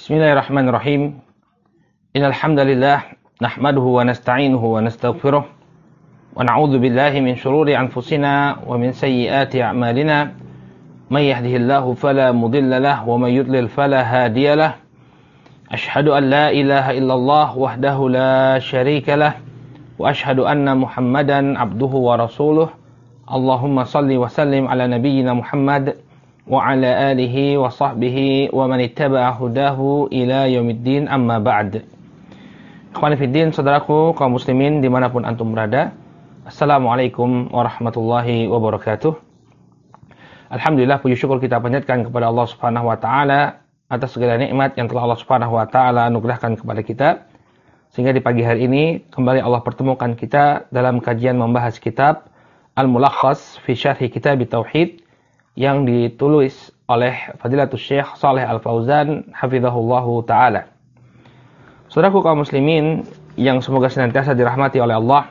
Bismillahirrahmanirrahim. Innal hamdalillah nahmaduhu wa nasta'inuhu wa nastaghfiruh wa na'udzu billahi min shururi anfusina wa min sayyiati a'malina. May yahdihillahu fala mudilla lahu wa may yudlil fala hadiya lahu. Ashhadu an la ilaha illallah wahdahu la syarika lah wa ashhadu anna Muhammadan abduhu wa rasuluh. Allahumma salli wa sallim ala nabiyyina Muhammad wa ala alihi wa sahbihi wa man ittaba'a hudahu ila yaumiddin, amma ba'd. Ikhwani fiddin, saudaraku kaum muslimin dimanapun antum berada, Assalamualaikum warahmatullahi wabarakatuh. Alhamdulillah, puji syukur kita panjatkan kepada Allah Subhanahu wa taala atas segala nikmat yang telah Allah Subhanahu wa taala anugerahkan kepada kita, sehingga di pagi hari ini kembali Allah pertemukan kita dalam kajian membahas kitab Al-Mulakhas fi Syarhi Kitab Tauhid yang ditulis oleh Fadilatul Syekh Shalih Al-Fauzan hafizahullahu taala. Saudaraku kaum muslimin yang semoga senantiasa dirahmati oleh Allah,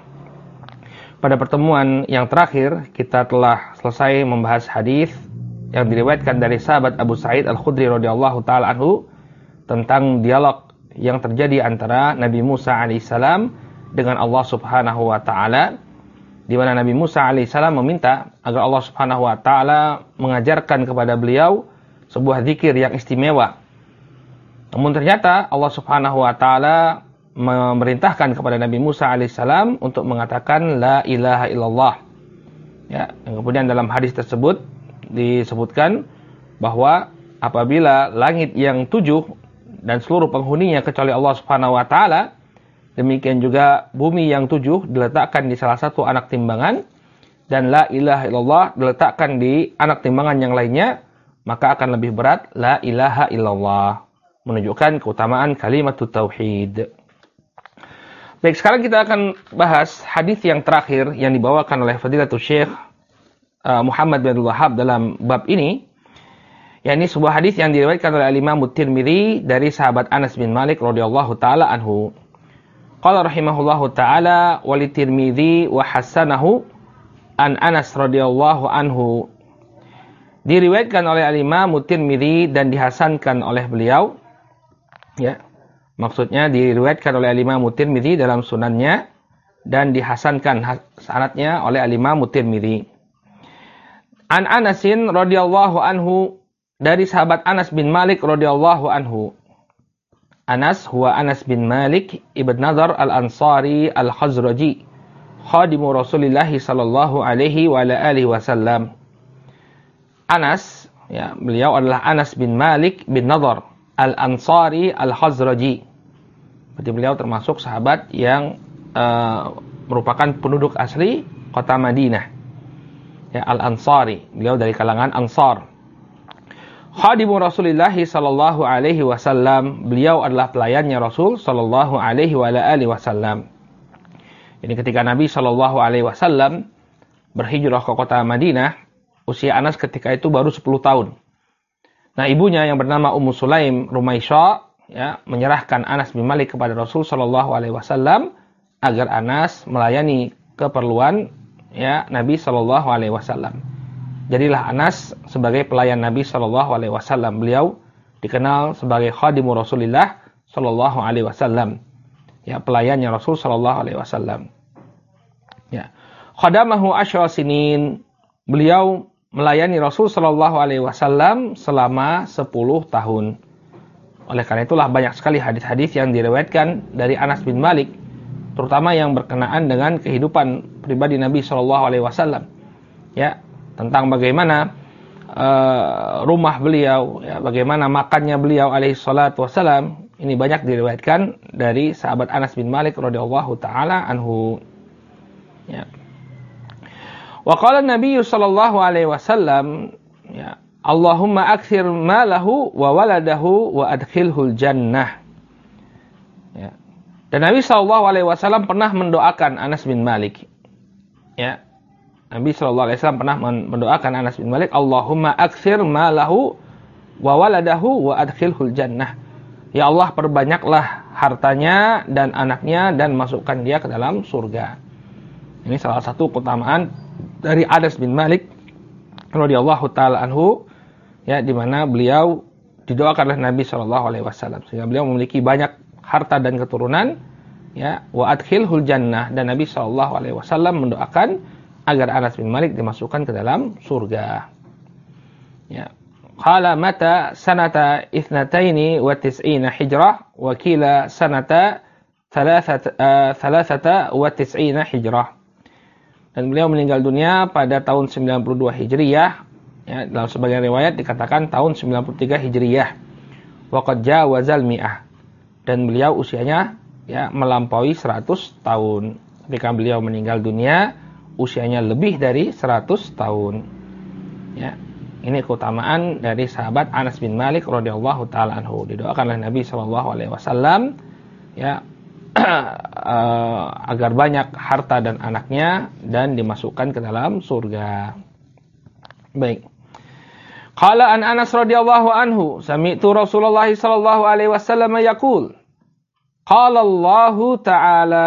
pada pertemuan yang terakhir kita telah selesai membahas hadis yang diriwayatkan dari sahabat Abu Sa'id Al-Khudri radhiyallahu taala anhu tentang dialog yang terjadi antara Nabi Musa alaihissalam dengan Allah Subhanahu wa taala, di mana Nabi Musa alaihissalam meminta agar Allah Subhanahu wa taala mengajarkan kepada beliau sebuah zikir yang istimewa. Namun ternyata Allah Subhanahu wa taala memerintahkan kepada Nabi Musa alaihissalam untuk mengatakan la ilaha illallah. Ya, yang kemudian dalam hadis tersebut disebutkan bahwa apabila langit yang 7 dan seluruh penghuninya kecuali Allah Subhanahu wa taala, demikian juga bumi yang 7 diletakkan di salah satu anak timbangan, dan la ilaha illallah diletakkan di anak timbangan yang lainnya, maka akan lebih berat la ilaha illallah, menunjukkan keutamaan kalimat tauhid. Baik, sekarang kita akan bahas hadis yang terakhir yang dibawakan oleh Fadilatul Syekh Muhammad bin Abdul Wahhab dalam bab ini, yakni sebuah hadis yang diriwayatkan oleh Imam Tirmidzi dari sahabat Anas bin Malik radhiyallahu taala anhu. Qala rahimahullahu ta'ala wa li Tirmidzi wa hasanahu an Anas radhiyallahu anhu. Diriwayatkan oleh Imam Tirmidzi dan dihasankan oleh beliau. Ya. Maksudnya diriwayatkan oleh Imam Tirmidzi dalam sunannya dan dihasankan sanadnya oleh Imam Tirmidzi. An Anasin radhiyallahu anhu, dari sahabat Anas bin Malik radhiyallahu anhu. Anas huwa Anas bin Malik ibn Nadhr al-Ansari al-Khazraji, khadimu Rasulillah sallallahu alaihi wa ala alihi wasallam. Anas, ya, beliau adalah Anas bin Malik bin Nadhr al-Ansari al-Khazraji. Berarti beliau termasuk sahabat yang merupakan penduduk asli kota Madinah. Ya, al-Ansari, beliau dari kalangan Ansar. Khadimu Rasulillah sallallahu alaihi wasallam, beliau adalah pelayannya Rasul sallallahu alaihi wa alihi wasallam. Ini ketika Nabi sallallahu alaihi wasallam berhijrah ke kota Madinah, usia Anas ketika itu baru 10 tahun. Nah, ibunya yang bernama Ummu Sulaim Rumaisyah, ya, menyerahkan Anas bin Malik kepada Rasul sallallahu alaihi wasallam agar Anas melayani keperluan, ya, Nabi sallallahu alaihi wasallam. Jadilah Anas sebagai pelayan Nabi sallallahu alaihi wasallam. Beliau dikenal sebagai khadimu Rasulillah sallallahu alaihi wasallam. Ya, pelayannya Rasul sallallahu alaihi wasallam. Ya. Khadamahu asyra sinin. Beliau melayani Rasul sallallahu alaihi wasallam selama 10 tahun. Oleh karena itulah banyak sekali hadis-hadis yang diriwayatkan dari Anas bin Malik, terutama yang berkenaan dengan kehidupan pribadi Nabi sallallahu alaihi wasallam. Ya, tentang bagaimana rumah beliau, ya, bagaimana makannya beliau alaihi salatu wassalam. Ini banyak diriwayatkan dari sahabat Anas bin Malik radhiyallahu taala anhu. Ya. Wa qala Nabi sallallahu alaihi wasallam, ya, Allahumma akthir malahu wa waladahu wa adkhilhul jannah. Ya. Dan Nabi sallallahu alaihi wasallam pernah mendoakan Anas bin Malik. Ya. Nabi sallallahu alaihi wasallam pernah mendoakan Anas bin Malik, Allahumma akthir malahu wa waladahu wa adkhilhul jannah. Ya Allah, perbanyaklah hartanya dan anaknya dan masukkan dia ke dalam surga. Ini salah satu keutamaan dari Anas bin Malik radhiyallahu taala anhu, ya, di mana beliau didoakan oleh Nabi Shallallahu Alaihi Wasallam sehingga beliau memiliki banyak harta dan keturunan. Ya, wa adkhilhul jannah, dan Nabi Shallallahu Alaihi Wasallam mendoakan agar Anas bin Malik dimasukkan ke dalam surga. Ya. Qala mata sanata 92 hijrah wa qila sanata 93 hijrah. Dan beliau meninggal dunia pada tahun 92 Hijriyah. Ya, dalam sebagian riwayat dikatakan tahun 93 Hijriyah. Wa qad jawazal mi'ah. Dan beliau usianya ya melampaui 100 tahun. Ketika beliau meninggal dunia, usianya lebih dari 100 tahun. Ya. Ini keutamaan dari sahabat Anas bin Malik radhiyallahu taala anhu. Didoakan oleh Nabi sallallahu alaihi wasallam ya agar banyak harta dan anaknya dan dimasukkan ke dalam surga. Baik. Qala an Anas radhiyallahu anhu, sami'tu Rasulullah sallallahu alaihi wasallam yaqul, qala Allah ta'ala,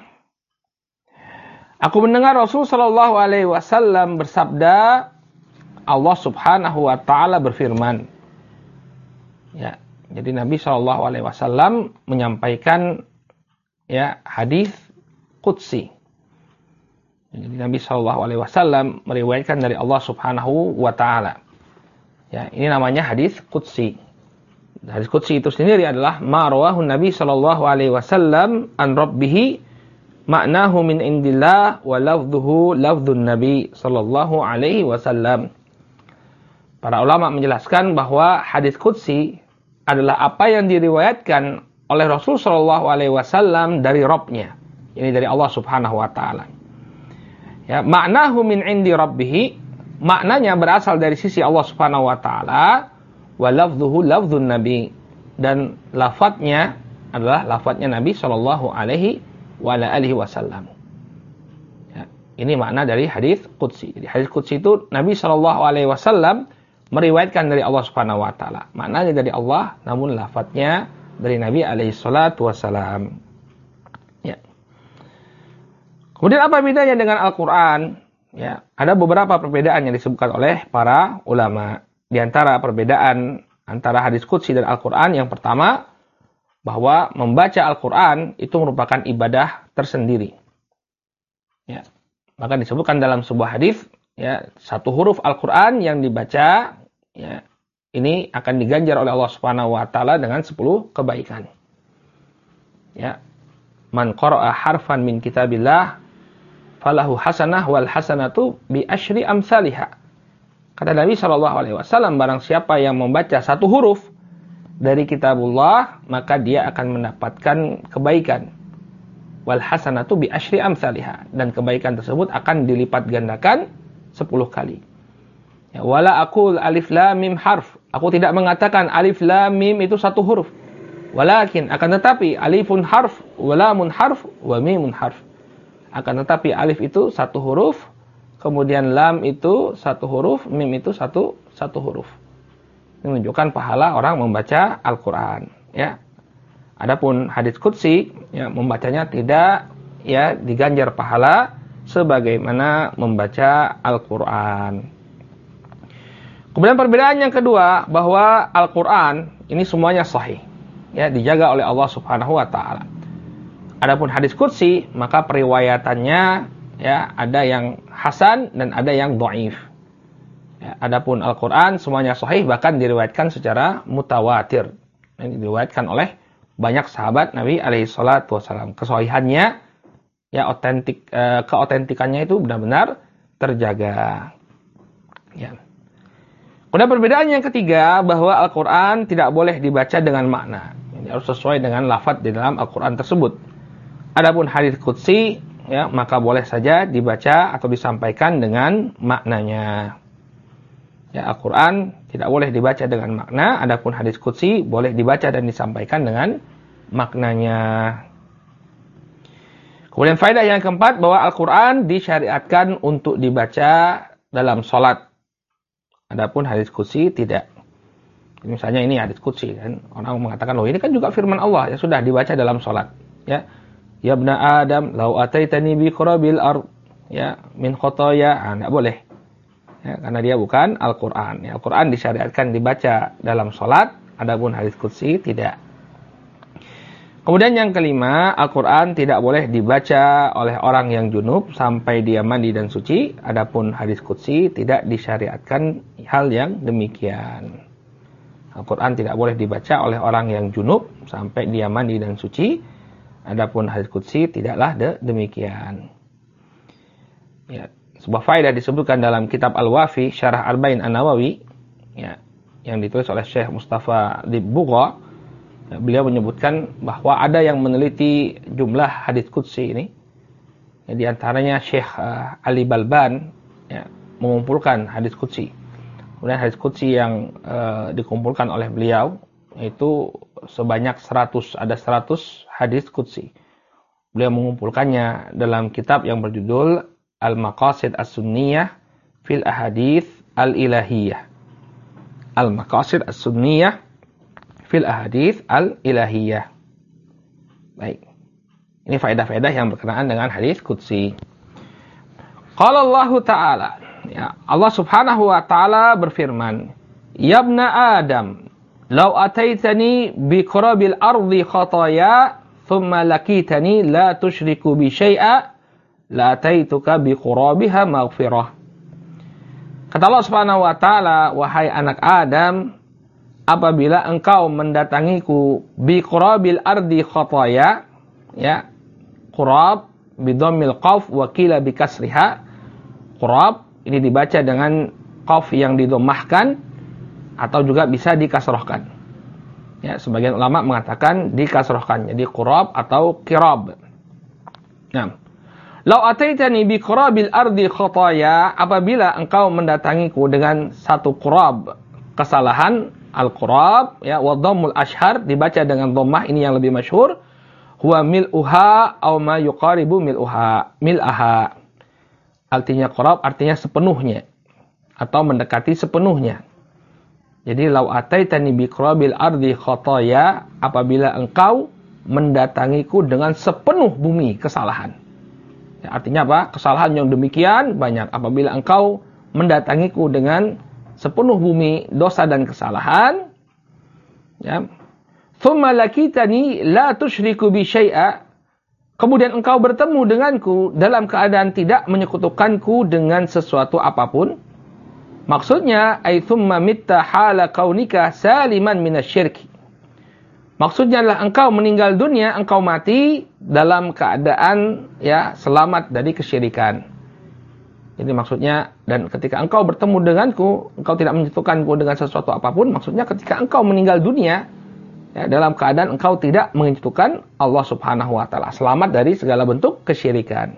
aku mendengar Rasul sallallahu alaihi wasallam bersabda, Allah Subhanahu wa taala berfirman. Ya, jadi Nabi sallallahu alaihi wasallam menyampaikan ya hadis qudsi. Jadi Nabi sallallahu alaihi wasallam meriwayatkan dari Allah Subhanahu wa taala. Ya, ini namanya hadis qudsi. Hadis qudsi itu sendiri adalah ma rawahu Nabi sallallahu alaihi wasallam an rabbih ma'nahu min indillah wa lafdhuhu lafdhun Nabi sallallahu alaihi wasallam. Para ulama menjelaskan bahwa hadis qudsi adalah apa yang diriwayatkan oleh Rasul sallallahu alaihi wasallam dari Rabb-nya, ini dari Allah Subhanahu wa taala. Ya, ma'nahu min indi rabbih, maknanya berasal dari sisi Allah Subhanahu wa taala, wa lafdhuhu lafdhun Nabi, dan lafadznya adalah lafadznya Nabi sallallahu alaihi wasallam. Ya, ini makna dari hadis qudsi. Jadi hadis qudsi itu Nabi sallallahu alaihi wasallam meriwayatkan dari Allah Subhanahu wa taala. Maknanya dari Allah, namun lafadznya dari Nabi alaihi salatu wasallam. Ya. Kemudian apa bedanya dengan Al-Qur'an? Ya, ada beberapa perbedaan yang disebutkan oleh para ulama. Di antara perbedaan antara hadis qudsi dan Al-Qur'an, yang pertama bahwa membaca Al-Qur'an itu merupakan ibadah tersendiri. Ya. Maka disebutkan dalam sebuah hadis, ya, satu huruf Al-Qur'an yang dibaca, ya, ini akan diganjar oleh Allah Subhanahu wa taala dengan 10 kebaikan. Ya. Man qara'a harfan min kitabillah falahu hasanah wal hasanatu bi asyri amsalihha. Kata Nabi sallallahu alaihi wasallam, barang siapa yang membaca satu huruf dari kitabullah, maka dia akan mendapatkan kebaikan. Wal hasanatu bi asyri amsalihha, dan kebaikan tersebut akan dilipat gandakan 10 kali. Ya, wala aqul alif lam mim harf. Aku tidak mengatakan alif lam mim itu satu huruf. Walakin, akan tetapi, alifun harf, wa lamun harf, wa mimun harf. Akan tetapi alif itu satu huruf, kemudian lam itu satu huruf, mim itu satu huruf. Ini menunjukkan pahala orang membaca Al-Qur'an, ya. Adapun hadits qudsi, ya, membacanya tidak, ya, diganjar pahala sebagaimana membaca Al-Qur'an. Kemudian perbedaan yang kedua, bahwa Al-Qur'an ini semuanya sahih, ya, dijaga oleh Allah Subhanahu wa taala. Adapun hadis qudsi, maka periwayatannya, ya, ada yang hasan dan ada yang dhaif. Ya, adapun Al-Qur'an semuanya sahih, bahkan diriwayatkan secara mutawatir. Ini diriwayatkan oleh banyak sahabat Nabi alaihi salatu wasallam. Kesahihannya, ya, keotentikannya itu benar-benar terjaga. Ya. Kemudian perbedaan yang ketiga, bahwa Al-Qur'an tidak boleh dibaca dengan makna. Ini harus sesuai dengan lafaz di dalam Al-Qur'an tersebut. Adapun hadis qudsi, ya, maka boleh saja dibaca atau disampaikan dengan maknanya. Ya, Al-Qur'an tidak boleh dibaca dengan makna, adapun hadis qudsi boleh dibaca dan disampaikan dengan maknanya. Kemudian faedah yang keempat, bahwa Al-Qur'an disyariatkan untuk dibaca dalam salat. Adapun hadis qudsi tidak. Misalnya ini hadis qudsi, kan orang mengatakan, loh, ini kan juga firman Allah, ya sudah dibaca dalam salat. Ya, ya ibna Adam, lau ataitani bi qurabil ard, ya, min khotoya, enggak boleh. Ya, karena dia bukan Al-Qur'an. Ya, Al-Qur'an disyariatkan dibaca dalam salat, Adapun hadis qudsi tidak. Kemudian yang kelima, Al-Quran tidak boleh dibaca oleh orang yang junub sampai dia mandi dan suci. Adapun hadis qudsi tidak disyariatkan hal yang demikian. Al-Quran tidak boleh dibaca oleh orang yang junub sampai dia mandi dan suci. Adapun hadis qudsi tidaklah demikian. Ya, sebuah faedah disebutkan dalam kitab Al-Wafi, Syarah Arba'in An-Nawawi, ya, yang ditulis oleh Syekh Mustafa Dibugha. Beliau menyebutkan bahwa ada yang meneliti jumlah hadits qudsi ini. Ya, di antaranya Syekh Ali Balban ya, mengumpulkan hadits qudsi. Kemudian hadits qudsi yang dikumpulkan oleh beliau itu sebanyak 100, ada 100 hadits qudsi. Beliau mengumpulkannya dalam kitab yang berjudul Al-Maqasid As-Sunniyah fil Ahadits Al-Ilahiyah. Al-Maqasid As-Sunniyah fil Ahadits Al-Ilahiyah. Baik. Ini faedah-faedah yang berkenaan dengan hadis qudsi. Qala Allah Ta'ala. Ya, Allah Subhanahu wa Ta'ala berfirman, "Ya ibna Adam, law ataitani bi qurabil ardi khataya, thumma lakitani la tusyriku bi syai'a, la ataituka bi qurabiha maghfirah." Kata Allah Subhanahu wa Ta'ala, "Wahai anak Adam, apabila engkau mendatangiku bi qurabil ardi khataya," ya, qurab bi dhammil qaf wa qila bi kasriha. Qurab ini dibaca dengan qaf yang didomahkan atau juga bisa dikasrohkan. Ya, sebagian ulama mengatakan dikasrohkan, jadi qurab atau qirab. Nah, "Lau ataitani bi qurabil ardi khataya," apabila engkau mendatangiku dengan satu qurab kesalahan, al-qurab ya, wa dhammul ashhar dibaca dengan dhammah, ini yang lebih masyhur, huwa mil'uha aw ma yuqaribu mil'aha. Artinya qurab artinya sepenuhnya atau mendekati sepenuhnya. Jadi lau ataitani bi qurabil ardi khataya, apabila engkau mendatangiku dengan sepenuh bumi kesalahan. Ya, artinya apa? Kesalahan yang demikian banyak. Apabila engkau mendatangiku dengan sepenuh bumi dosa dan kesalahan, ya, thumma lakitani la tusyriku bi syai'a, kemudian engkau bertemu denganku dalam keadaan tidak menyekutukanku dengan sesuatu apapun. Maksudnya ay thumma mitta hala kaunika saliman minasyirki. Maksudnya adalah engkau meninggal dunia, engkau mati dalam keadaan ya selamat dari kesyirikan. Jadi maksudnya, dan ketika engkau bertemu denganku, engkau tidak menyentuhkanku dengan sesuatu apapun, maksudnya ketika engkau meninggal dunia, ya, dalam keadaan engkau tidak menyentuhkan Allah Subhanahu wa Ta'ala, selamat dari segala bentuk kesyirikan.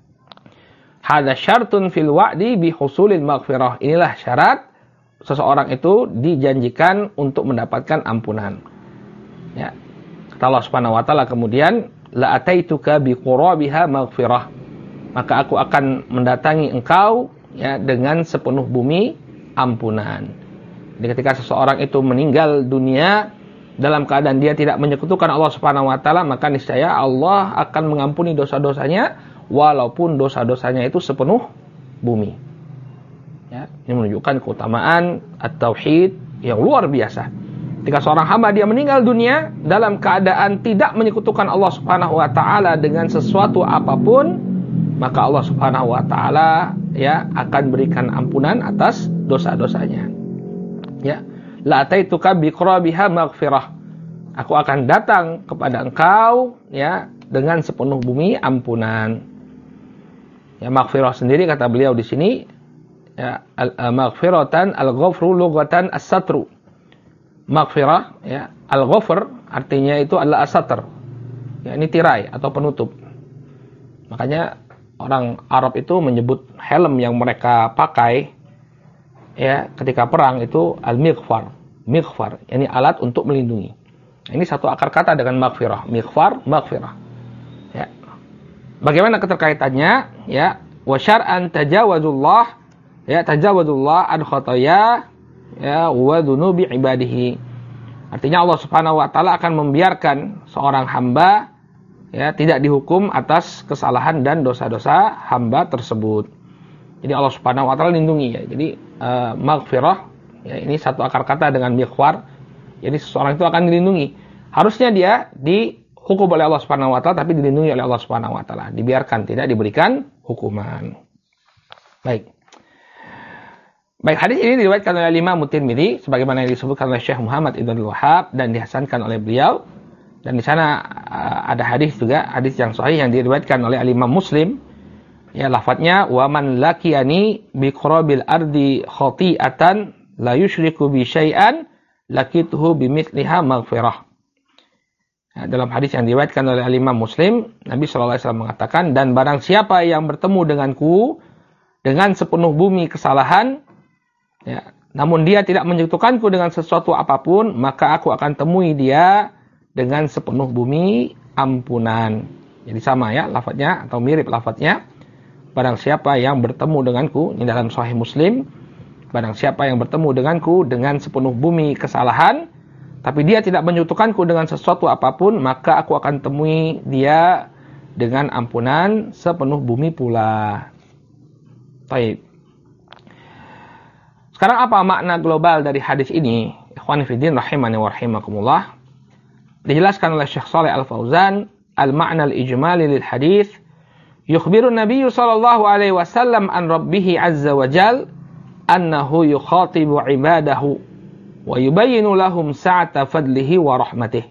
Hadza syartun fil wa'di bi husulil maghfirah. Inilah syarat seseorang itu dijanjikan untuk mendapatkan ampunan. Ya. Kata Allah Subhanahu wa Ta'ala kemudian, la ataituka bi qurabiha maghfirah. Maka aku akan mendatangi engkau ya dengan sepenuh bumi ampunan. Jadi ketika seseorang itu meninggal dunia dalam keadaan dia tidak menyekutukan Allah Subhanahu wa Ta'ala, maka niscaya Allah akan mengampuni dosa-dosanya walaupun dosa-dosanya itu sepenuh bumi. Ya, ini menunjukkan keutamaan at-tauhid yang luar biasa. Ketika seorang hamba dia meninggal dunia dalam keadaan tidak menyekutukan Allah Subhanahu wa Ta'ala dengan sesuatu apapun, maka Allah Subhanahu wa Ta'ala ya akan berikan ampunan atas dosa-dosanya. Ya, la ataituka bi qurabiha maghfirah. Aku akan datang kepada engkau ya dengan sepenuh bumi ampunan. Ya, maghfirah sendiri kata beliau di sini ya, maghfiratan al-ghafru lughatan as-satru. Maghfirah ya, al-ghafr artinya itu adalah as-satr. Ya, ini tirai atau penutup. Makanya orang Arab itu menyebut helm yang mereka pakai ya ketika perang itu al-mighfar. Mighfar, ini alat untuk melindungi. Nah, ini satu akar kata dengan maghfirah, mighfar, maghfirah. Ya. Bagaimana keterkaitannya? Ya, wa syar'an tajawazullah, ya tajawazullah an khataya ya wa dzunubi ibadihi. Artinya Allah Subhanahu wa Ta'ala akan membiarkan seorang hamba ya tidak dihukum atas kesalahan dan dosa-dosa hamba tersebut. Jadi Allah Subhanahu wa Ta'ala lindungi ya. Jadi maghfirah ya, ini satu akar kata dengan mighfar. Jadi seseorang itu akan dilindungi. Harusnya dia dihukum oleh Allah Subhanahu wa taala, tapi dilindungi oleh Allah Subhanahu wa taala. Dibiarkan, tidak diberikan hukuman. Baik. Baik, hadis ini diriwayatkan oleh Imam Tirmidzi sebagaimana yang disebutkan oleh Syekh Muhammad Ibn Wahab dan dihasankan oleh beliau. Dan di sana ada hadis juga, hadis yang sahih yang diriwayatkan oleh Imam Muslim. Ya, lafadznya wa man lakiyani bi qurabil ardi khati'atan la yusyriku bi syai'an lakituhu bimithliha maghfirah. Ya, dalam hadis yang diriwayatkan oleh Imam Muslim, Nabi sallallahu alaihi wasallam mengatakan, dan barang siapa yang bertemu denganku dengan sepenuh bumi kesalahan, ya, namun dia tidak menyekutukanku dengan sesuatu apapun, maka aku akan temui dia dengan sepenuh bumi ampunan. Jadi sama ya lafadznya atau mirip lafadznya. Barang siapa yang bertemu denganku, ini dalam Sahih Muslim, barang siapa yang bertemu denganku dengan sepenuh bumi kesalahan, tapi dia tidak menyekutukanku dengan sesuatu apapun, maka aku akan temui dia dengan ampunan sepenuh bumi pula. Baik. Sekarang apa makna global dari hadis ini? Ikhwani fiddin rahimani wa rahimakumullah. Dijelaskan oleh Syekh Shalih Al-Fauzan, al-ma'na al-ijmali lil hadis, yukhbiru Nabi sallallahu alaihi wasallam an Rabbih azza wa jal annahu yukhatibu ibadahu wa yubayyinu lahum sa'ata fadlihi wa rahmatih.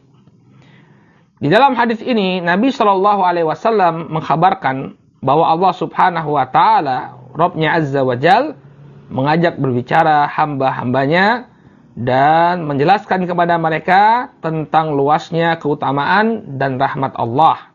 Di dalam hadis ini Nabi sallallahu alaihi wasallam mengkhabarkan bahwa Allah Subhanahu wa taala, Rabb-Nya azza wa jal, mengajak berbicara hamba-hambanya dan menjelaskan kepada mereka tentang luasnya keutamaan dan rahmat Allah.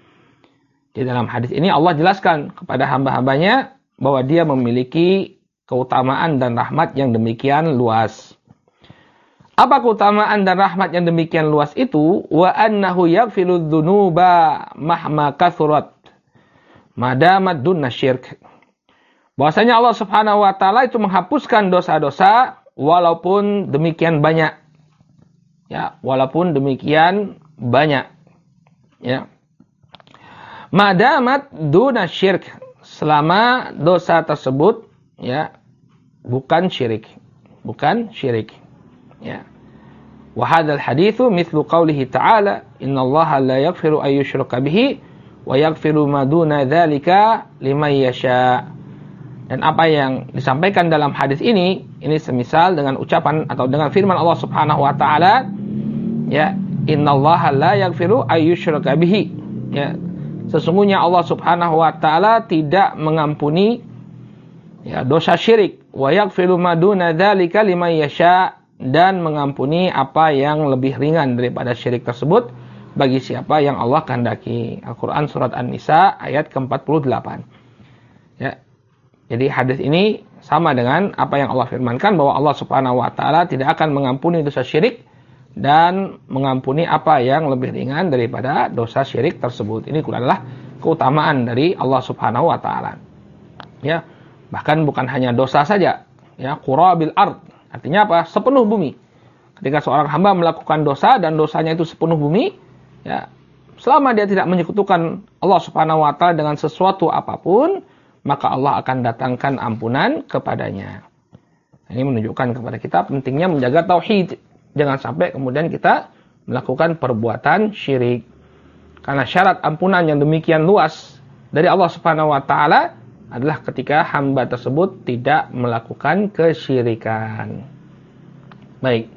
Di dalam hadis ini Allah jelaskan kepada hamba-hambanya bahwa dia memiliki keutamaan dan rahmat yang demikian luas. Apa keutamaan dan rahmat yang demikian luas itu? Wa annahu yaghfiru dzunuba mahma kathurat madamat dunna syirk. Bahwasanya Allah Subhanahu wa taala itu menghapuskan dosa-dosa walaupun demikian banyak. Ya, walaupun demikian banyak. Ya. Madamat duna syirk, selama dosa tersebut ya bukan syirik. Bukan syirik. Ya. Wa hadzal haditsu mithlu qoulihi ta'ala, innallaha la yaghfiru ay yushraka bihi wa yaghfiru ma duna dzalika liman yasha'. Dan apa yang disampaikan dalam hadis ini semisal dengan ucapan atau dengan firman Allah Subhanahu wa taala, ya, innallaha la yaghfiru ay yushraka bihi. Ya, sesungguhnya Allah Subhanahu wa taala tidak mengampuni ya dosa syirik, wa yaghfiru ma duna dzalika liman yasha, dan mengampuni apa yang lebih ringan daripada syirik tersebut bagi siapa yang Allah kehendaki. Al-Qur'an surat An-Nisa ayat ke-48. Ya. Jadi hadis ini sama dengan apa yang Allah firmankan bahwa Allah Subhanahu wa taala tidak akan mengampuni dosa syirik dan mengampuni apa yang lebih ringan daripada dosa syirik tersebut. Ini adalah keutamaan dari Allah Subhanahu wa taala. Ya, bahkan bukan hanya dosa saja, ya, qurabil ard. Artinya apa? Sepenuh bumi. Ketika seorang hamba melakukan dosa dan dosanya itu sepenuh bumi, ya, selama dia tidak menyekutukan Allah Subhanahu wa taala dengan sesuatu apapun, maka Allah akan datangkan ampunan kepadanya. Ini menunjukkan kepada kita pentingnya menjaga tauhid. Jangan sampai kemudian kita melakukan perbuatan syirik. Karena syarat ampunan yang demikian luas dari Allah Subhanahu wa taala adalah ketika hamba tersebut tidak melakukan kesyirikan. Baik.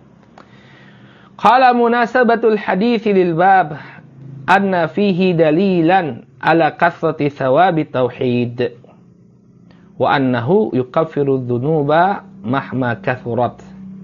Qala munasabatul hadits lil bab anna fihi dalilan ala kathrati thawabit tauhid. Wa annahu yukaffiru dzunuba mahma kathurat.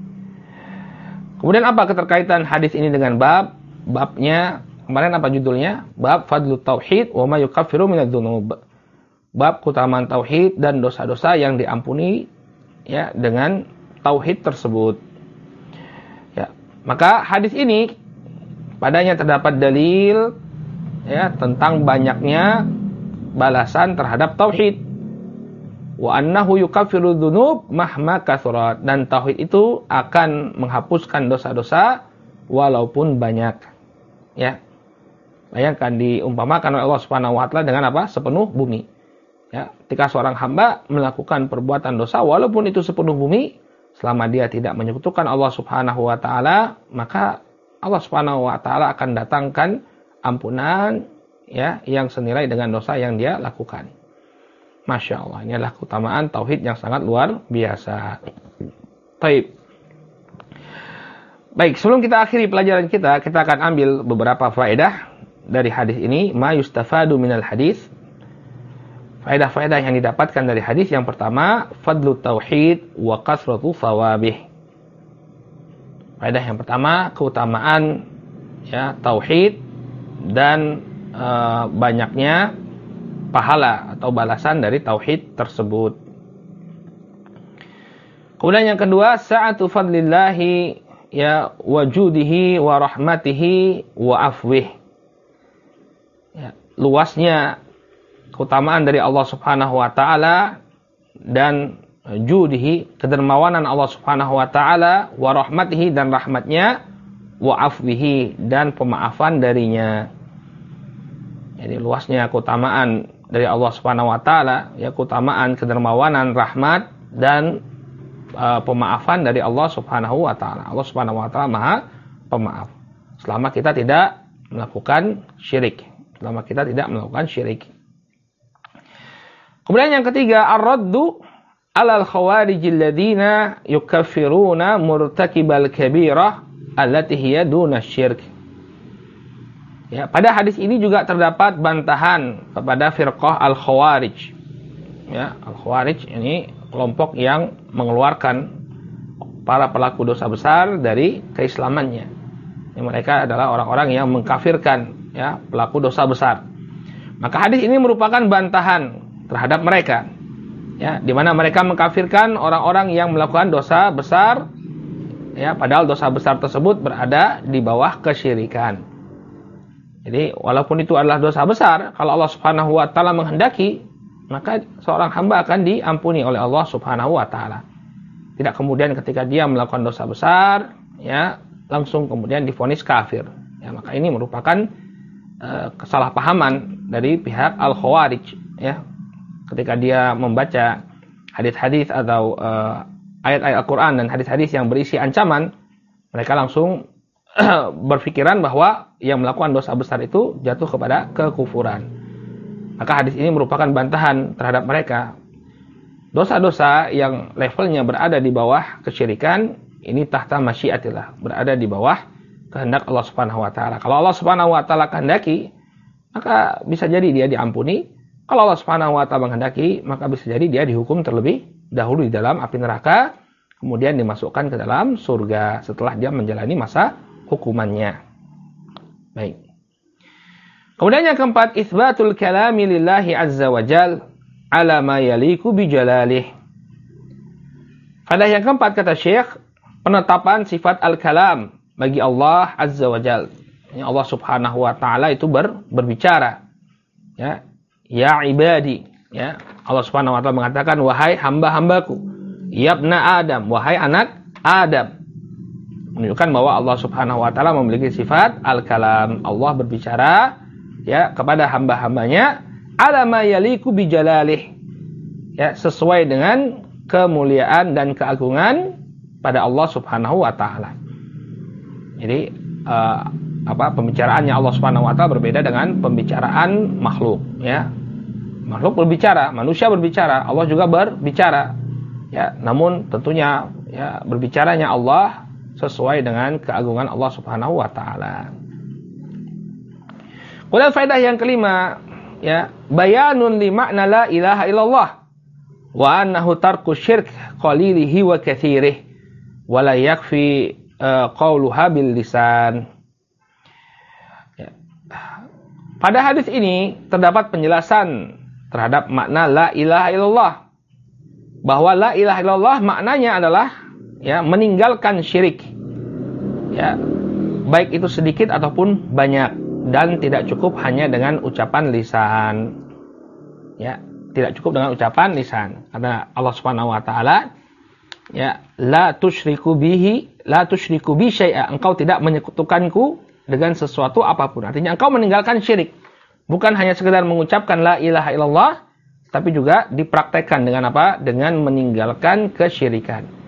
Kemudian apa keterkaitan hadis ini dengan bab? Babnya kemarin apa judulnya? Bab fadlut tauhid wa ma yukaffiru minadz dzunub. Bab keutamaan tauhid dan dosa-dosa yang diampuni ya dengan tauhid tersebut. Ya, maka hadis ini padanya terdapat dalil ya tentang banyaknya balasan terhadap tauhid. Wa annahu yukaffiru dzunub mahma kathurat, dan tauhid itu akan menghapuskan dosa-dosa walaupun banyak. Ya. Bayangkan diumpamakan oleh Allah Subhanahu wa taala dengan apa? Sepenuh bumi. Ya, ketika seorang hamba melakukan perbuatan dosa walaupun itu sepenuh bumi, selama dia tidak menyekutukan Allah Subhanahu wa taala, maka Allah Subhanahu wa taala akan datangkan ampunan ya yang senilai dengan dosa yang dia lakukan. Masya Allah, ini adalah keutamaan tauhid yang sangat luar biasa. Baik, sebelum kita akhiri pelajaran kita akan ambil beberapa faedah dari hadis ini. Ma yustafadu minal hadis. Faedah-faedah yang didapatkan dari hadis yang pertama, fadlu tauhid wa kasratu thawabih. Faedah yang pertama, keutamaan ya tauhid dan banyaknya pahala atau balasan dari tauhid tersebut. Kemudian yang kedua, sa'atu fadlillahi ya wajudihi wa rahmatihi wa afwih. Ya, luasnya keutamaan dari Allah Subhanahu wa taala dan judihi, kedermawanan Allah Subhanahu wa taala, wa rahmatihi dan rahmatnya, wa afwihi dan pemaafan darinya. Jadi luasnya keutamaan dari Allah Subhanahu wa taala, ya keutamaan, kedermawanan, rahmat dan pemaafan dari Allah Subhanahu wa taala. Allah Subhanahu wa taala Maha Pemaaf. Selama kita tidak melakukan syirik. Kemudian yang ketiga, ar-raddu 'alal khawarijil ladzina yukaffiruna murtakibal kabirah allati hiya duna syirk. Ya, pada hadis ini juga terdapat bantahan kepada firqah al-khawarij. Ya, al-khawarij ini kelompok yang mengeluarkan para pelaku dosa besar dari keislamannya. Ya, mereka adalah orang-orang yang mengkafirkan ya pelaku dosa besar. Maka hadis ini merupakan bantahan terhadap mereka. Ya, di mana mereka mengkafirkan orang-orang yang melakukan dosa besar ya, padahal dosa besar tersebut berada di bawah kesyirikan. Jadi walaupun itu adalah dosa besar, kalau Allah Subhanahu wa taala menghendaki, maka seorang hamba akan diampuni oleh Allah Subhanahu wa taala. Tidak kemudian ketika dia melakukan dosa besar, ya, langsung kemudian divonis kafir. Ya, maka ini merupakan kesalahpahaman dari pihak Al-Khawarij, ya. Ketika dia membaca hadis-hadis atau ayat-ayat Al-Qur'an dan hadis-hadis yang berisi ancaman, mereka langsung berpikiran bahwa yang melakukan dosa besar itu jatuh kepada kekufuran. Maka hadis ini merupakan bantahan terhadap mereka. Dosa-dosa yang levelnya berada di bawah kesyirikan, ini tahta masyiatillah, berada di bawah kehendak Allah Subhanahu wa taala. Kalau Allah Subhanahu wa taala kehendaki, maka bisa jadi dia diampuni. Kalau Allah Subhanahu wa taala menghendaki, maka bisa jadi dia dihukum terlebih dahulu di dalam api neraka, kemudian dimasukkan ke dalam surga setelah dia menjalani masa hukumannya. Baik. Kemudian yang keempat, itsbatul kalami lillahi azza wa jal ala ma yaliku bi jalalih. Pada yang keempat kata Syekh, penetapan sifat al-kalam bagi Allah azza wa jal. Allah Subhanahu wa taala itu berbicara. Ya, ya ibadi, ya. Allah Subhanahu wa taala mengatakan, wahai hamba-hambaku, yabna Adam, wahai anak Adam. Menunjukkan bahwa Allah Subhanahu wa taala memiliki sifat al-kalam. Allah berbicara ya kepada hamba-hambanya ala ma yaliku bi jalalih. Ya, sesuai dengan kemuliaan dan keagungan pada Allah Subhanahu wa taala. Jadi pembicaraannya Allah Subhanahu wa taala berbeda dengan pembicaraan makhluk, ya. Makhluk berbicara, manusia berbicara, Allah juga berbicara. Ya, namun tentunya ya berbicaranya Allah sesuai dengan keagungan Allah Subhanahu wa taala. Kemudian faedah yang kelima, ya, bayanun li makna la ilaha illallah wa annahu tarku syirk qalilihi wa katsirih wa la yakfi qauluha bil lisan. Ya. Pada hadis ini terdapat penjelasan terhadap makna la ilaha illallah, bahwa la ilaha illallah maknanya adalah ya meninggalkan syirik, ya, baik itu sedikit ataupun banyak, dan tidak cukup hanya dengan ucapan lisan, ya, tidak cukup dengan ucapan lisan, karena Allah Subhanahu wa taala ya la tusyriku bi syai'a, engkau tidak menyekutukanku dengan sesuatu apapun. Artinya engkau meninggalkan syirik, bukan hanya sekedar mengucapkan la ilaha illallah, tapi juga dipraktekkan dengan apa? Dengan meninggalkan kesyirikan.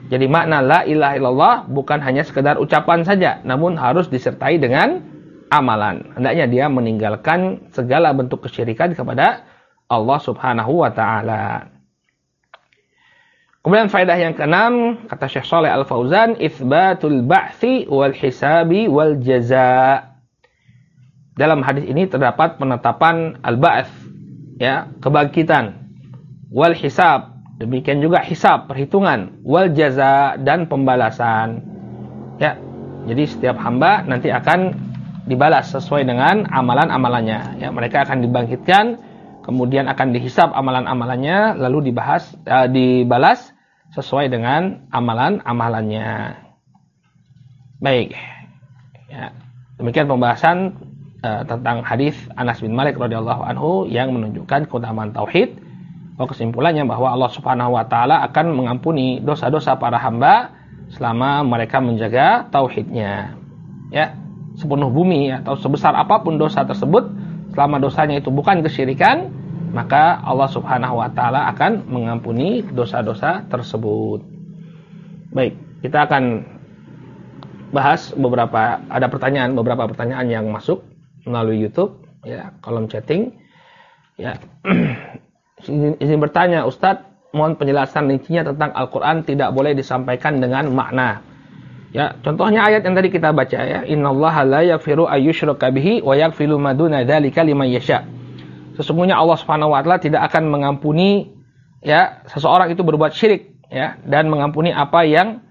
Jadi makna la ilaha illallah bukan hanya sekedar ucapan saja, namun harus disertai dengan amalan. Hendaknya dia meninggalkan segala bentuk kesyirikan kepada Allah Subhanahu wa taala. Kemudian faedah yang keenam, kata Syekh Shalih Al Fauzan, itsbatul ba'tsi wal hisabi wal jaza. Dalam hadis ini terdapat penetapan al-ba'ts, ya, kebangkitan, wal hisab, demikian juga hisab, perhitungan, wal jaza, dan pembalasan. Ya, jadi setiap hamba nanti akan dibalas sesuai dengan amalan-amalannya. Ya, mereka akan dibangkitkan, kemudian akan dihisab amalan-amalannya, lalu dibalas sesuai dengan amalan-amalannya. Baik. Ya, demikian pembahasan tentang hadis Anas bin Malik radhiyallahu anhu yang menunjukkan keutamaan tauhid. Kesimpulannya bahwa Allah Subhanahu wa taala akan mengampuni dosa-dosa para hamba selama mereka menjaga tauhidnya. Ya, sepenuh bumi atau sebesar apapun dosa tersebut, selama dosanya itu bukan kesyirikan, maka Allah Subhanahu wa taala akan mengampuni dosa-dosa tersebut. Baik, kita akan bahas beberapa pertanyaan yang masuk melalui YouTube, ya, kolom chatting. Ya. Izin bertanya, Ustadz, mohon penjelasan rincinya tentang Al-Quran tidak boleh disampaikan dengan makna. Ya, contohnya ayat yang tadi kita baca, ya, innallaha la yaghfiru ayyushraka bihi wa yaghfiru ma duna dzalika liman yasha. Sesungguhnya Allah Subhanahu wa taala tidak akan mengampuni, ya, seseorang itu berbuat syirik, ya, dan mengampuni apa yang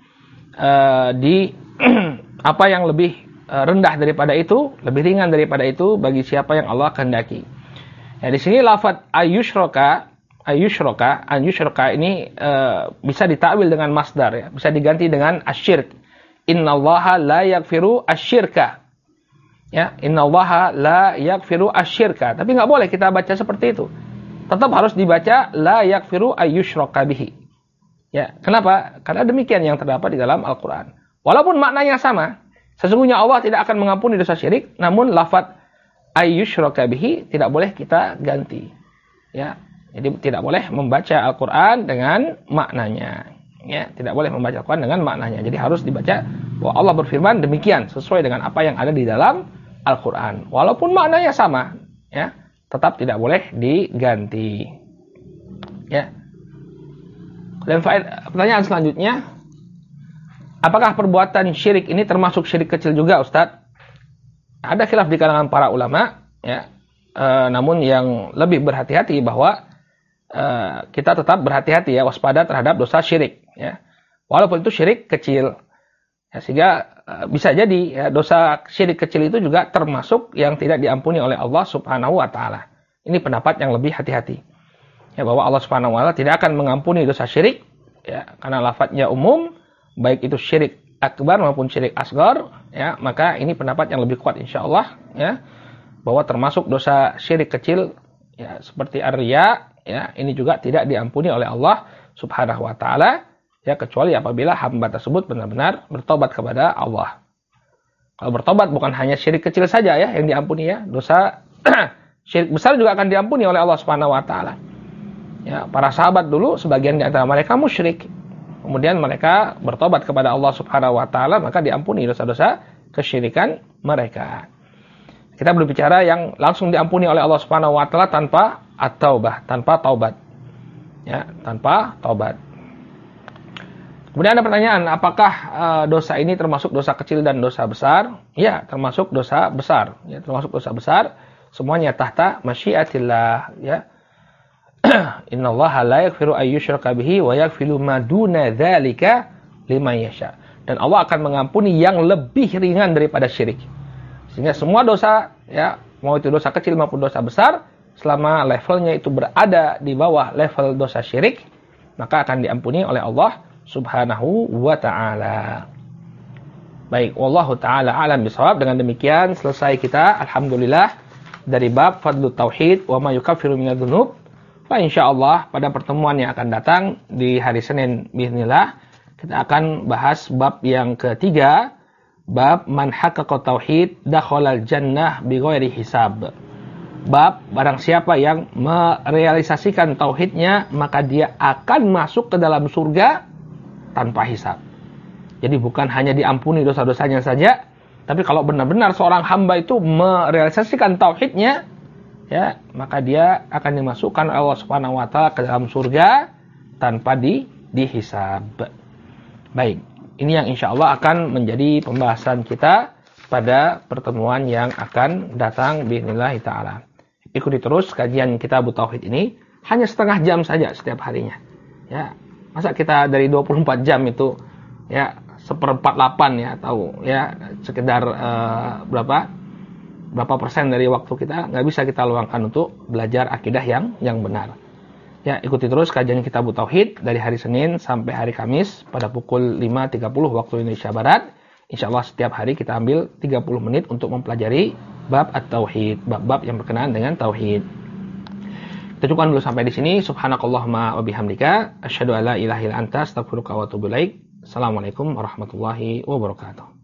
apa yang lebih rendah daripada itu, lebih ringan daripada itu bagi siapa yang Allah kehendaki. Ya, di sini lafaz ayyushraka ini bisa ditakwil dengan masdar, ya, bisa diganti dengan asyirk. Innallaha la yaghfiru asyirka. Ya, innallaha la yaghfiru asyirka. Tapi nggak boleh kita baca seperti itu. Tetap harus dibaca la yaghfiru ayyushraka bihi. Ya, kenapa? Karena demikian yang terdapat di dalam Al-Qur'an. Walaupun maknanya sama, sesungguhnya Allah tidak akan mengampuni dosa syirik, namun lafaz ayyushraka bihi tidak boleh kita ganti. Ya, jadi tidak boleh membaca Al-Qur'an dengan maknanya. Ya, tidak boleh membaca Al-Qur'an dengan maknanya. Jadi harus dibaca bahwa Allah berfirman demikian sesuai dengan apa yang ada di dalam Al-Qur'an. Walaupun maknanya sama, ya, tetap tidak boleh diganti. Ya. Dan pertanyaan selanjutnya, apakah perbuatan syirik ini termasuk syirik kecil juga, Ustadz? Ada khilaf di kalangan para ulama, ya. Namun yang lebih berhati-hati bahwa kita tetap berhati-hati, ya, waspada terhadap dosa syirik, ya. Walaupun itu syirik kecil. Ya, sehingga bisa jadi, ya, dosa syirik kecil itu juga termasuk yang tidak diampuni oleh Allah Subhanahu wa taala. Ini pendapat yang lebih hati-hati. Ya, bahwa Allah Subhanahu wa taala tidak akan mengampuni dosa syirik, ya, karena lafadznya umum, baik itu syirik akbar maupun syirik asgar, ya, maka ini pendapat yang lebih kuat insyaallah, ya, bahwa termasuk dosa syirik kecil, ya, seperti ar-riya, ya, ini juga tidak diampuni oleh Allah Subhanahu wa taala, ya, kecuali apabila hamba tersebut benar-benar bertobat kepada Allah. Kalau bertobat bukan hanya syirik kecil saja, ya, yang diampuni, ya, dosa syirik besar juga akan diampuni oleh Allah Subhanahu wa taala. Ya, para sahabat dulu sebagian di antara mereka musyrik. Kemudian mereka bertobat kepada Allah Subhanahu wa taala, maka diampuni dosa-dosa kesyirikan mereka. Kita berbicara yang langsung diampuni oleh Allah Subhanahu wa taala tanpa at-taubah, tanpa taubat. Ya, tanpa taubat. Kemudian ada pertanyaan, apakah dosa ini termasuk dosa kecil dan dosa besar? Ya, termasuk dosa besar. Ya, termasuk dosa besar. Semuanya tahta masyiatillah, ya. Innallaha la yaghfiru ayyushraka bihi wa yaghfiru ma duna dzalika liman yasha. Dan Allah akan mengampuni yang lebih ringan daripada syirik. Sehingga semua dosa, ya, mau itu dosa kecil maupun dosa besar, selama levelnya itu berada di bawah level dosa syirik, maka akan diampuni oleh Allah Subhanahu wa taala. Baik, wallahu taala alam bisawab. Dengan demikian selesai kita alhamdulillah dari bab fadlut tauhid wa ma yukaffiru minadz-dzunub. Nah, insyaallah pada pertemuan yang akan datang di hari Senin bismillah kita akan bahas bab yang ketiga, bab man haqqaqa tauhid dakhalal jannah bighairi hisab. Bab barang siapa yang merealisasikan tauhidnya maka dia akan masuk ke dalam surga tanpa hisab. Jadi bukan hanya diampuni dosa-dosanya saja, tapi kalau benar-benar seorang hamba itu merealisasikan tauhidnya, ya, maka dia akan dimasukkan Allah Subhanahu wa taala ke dalam surga tanpa dihisab. Baik, ini yang insya Allah akan menjadi pembahasan kita pada pertemuan yang akan datang bi'idznillah ta'ala. Ikuti terus kajian Kitab Tauhid ini, hanya setengah jam saja setiap harinya. Ya, masa kita dari 24 jam itu ya 1/4 ya, tahu ya, sekedar berapa persen dari waktu kita nggak bisa kita luangkan untuk belajar akidah yang benar. Ya, ikuti terus kajian Kitab Tauhid dari hari Senin sampai hari Kamis pada pukul 5.30 waktu Indonesia Barat. Insyaallah setiap hari kita ambil 30 menit untuk mempelajari bab at-tauhid, bab-bab yang berkenaan dengan tauhid. Kita cukupkan dulu sampai di sini. Subhanakallahumma wa bihamdika asyhadu an la ilaha illa anta astaghfiruka wa atubu ilaik. Assalamualaikum warahmatullahi wabarakatuh.